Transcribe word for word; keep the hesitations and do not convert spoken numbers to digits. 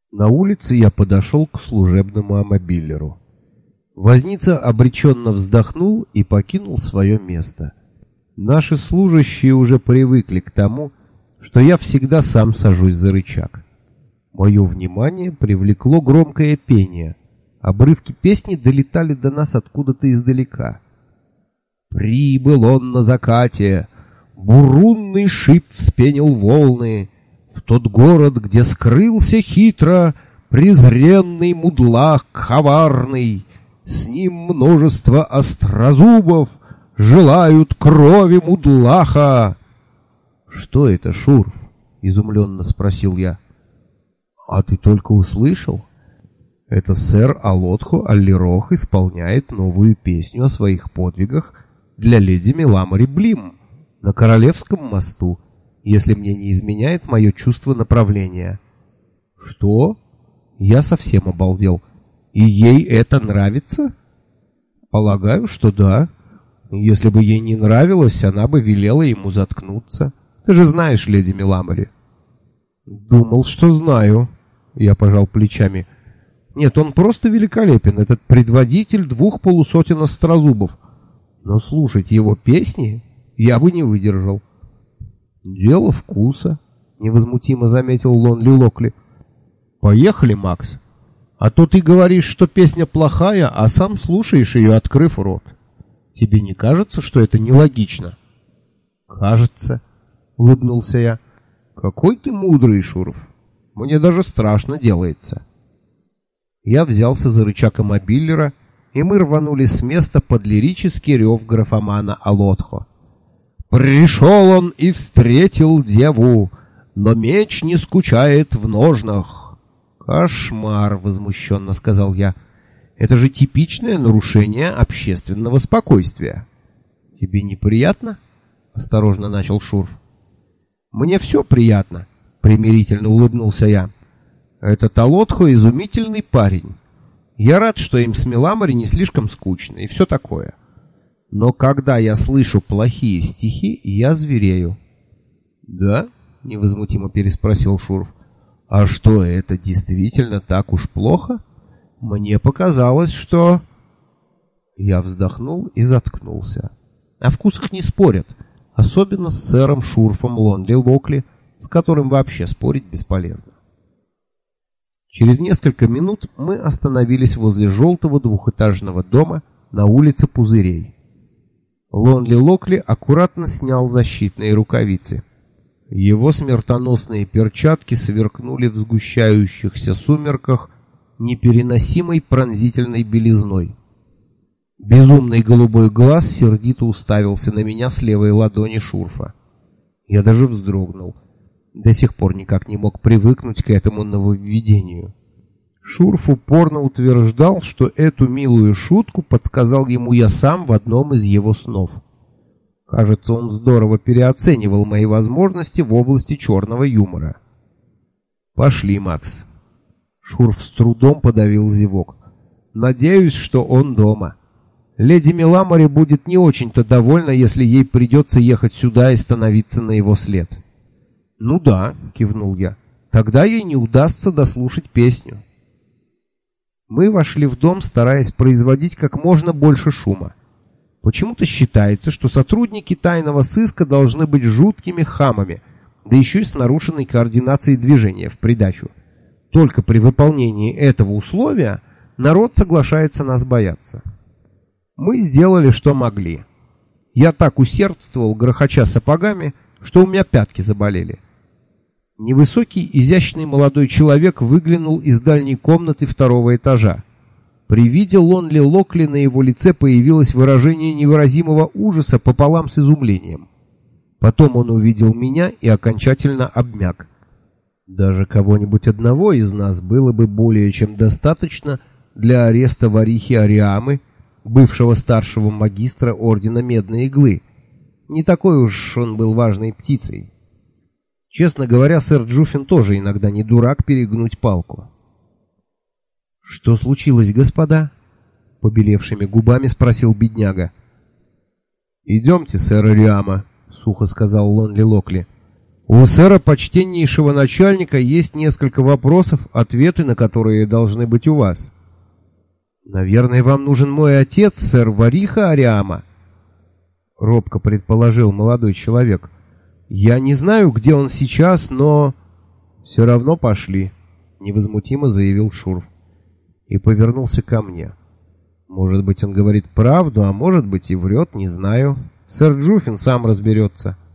На улице я подошел к служебному амобилеру. Возница обреченно вздохнул и покинул свое место. Наши служащие уже привыкли к тому, что я всегда сам сажусь за рычаг. Мое внимание привлекло громкое пение. Обрывки песни долетали до нас откуда-то издалека. «Прибыл он на закате, бурунный шип вспенил волны, в тот город, где скрылся хитро презренный мудлак коварный, с ним множество острозубов желают крови мудлаха». «Что это, Шурф?» — изумленно спросил я. «А ты только услышал? Это сэр Алотхо Аллирох исполняет новую песню о своих подвигах для леди Меламори Блим на Королевском мосту, если мне не изменяет мое чувство направления». «Что?» Я совсем обалдел. «И ей это нравится?» «Полагаю, что да. Если бы ей не нравилось, она бы велела ему заткнуться. Ты же знаешь леди Меламори». «Думал, что знаю». Я пожал плечами. «Нет, он просто великолепен, этот предводитель двух полусотен острозубов. Но слушать его песни я бы не выдержал». «Дело вкуса», — невозмутимо заметил Лонли Локли. «Поехали, Макс. А то ты говоришь, что песня плохая, а сам слушаешь ее, открыв рот. Тебе не кажется, что это нелогично?» «Кажется», — улыбнулся я. «Какой ты мудрый, Шуров. Мне даже страшно делается». Я взялся за рычаг амобиллера, и мы рванули с места под лирический рев графомана Алотхо. «Пришел он и встретил деву, но меч не скучает в ножнах». «Кошмар!» — возмущенно сказал я. «Это же типичное нарушение общественного спокойствия». «Тебе неприятно?» — осторожно начал Шурф. «Мне все приятно», — примирительно улыбнулся я. «Этот Алотхо изумительный парень. Я рад, что им с Меламори не слишком скучно и все такое. Но когда я слышу плохие стихи, я зверею». «Да?» — невозмутимо переспросил Шурф. «А что, это действительно так уж плохо? Мне показалось, что...» Я вздохнул и заткнулся. О вкусах не спорят, особенно с сэром Шурфом Лонли Локли, с которым вообще спорить бесполезно. Через несколько минут мы остановились возле желтого двухэтажного дома на улице Пузырей. Лонли Локли аккуратно снял защитные рукавицы. Его смертоносные перчатки сверкнули в сгущающихся сумерках непереносимой пронзительной белизной. Безумный голубой глаз сердито уставился на меня с левой ладони Шурфа. Я даже вздрогнул. До сих пор никак не мог привыкнуть к этому нововведению. Шурф упорно утверждал, что эту милую шутку подсказал ему я сам в одном из его снов. Кажется, он здорово переоценивал мои возможности в области черного юмора. «Пошли, Макс». Шурф с трудом подавил зевок. «Надеюсь, что он дома. Леди Меламори будет не очень-то довольна, если ей придется ехать сюда и становиться на его след». «Ну да», — кивнул я, — «тогда ей не удастся дослушать песню». Мы вошли в дом, стараясь производить как можно больше шума. Почему-то считается, что сотрудники тайного сыска должны быть жуткими хамами, да еще и с нарушенной координацией движения в придачу. Только при выполнении этого условия народ соглашается нас бояться. Мы сделали, что могли. Я так усердствовал, грохоча сапогами, что у меня пятки заболели. Невысокий, изящный молодой человек выглянул из дальней комнаты второго этажа. При виде Лонли Локли на его лице появилось выражение невыразимого ужаса пополам с изумлением. Потом он увидел меня и окончательно обмяк. Даже кого-нибудь одного из нас было бы более чем достаточно для ареста ворихи Ариамы, бывшего старшего магистра Ордена Медной Иглы. Не такой уж он был важной птицей. Честно говоря, сэр Джуффин тоже иногда не дурак перегнуть палку. «Что случилось, господа?» — побелевшими губами спросил бедняга. «Идемте, сэр Ариама», — сухо сказал Лонли Локли. У сэра почтеннейшего начальника есть несколько вопросов, ответы на которые должны быть у вас. Наверное, вам нужен мой отец, сэр Вариха Ариама, робко предположил молодой человек. Я не знаю, где он сейчас, но все равно пошли, невозмутимо заявил Шурф и повернулся ко мне. Может быть, он говорит правду, а может быть и врет, не знаю. Сэр Джуфин сам разберется.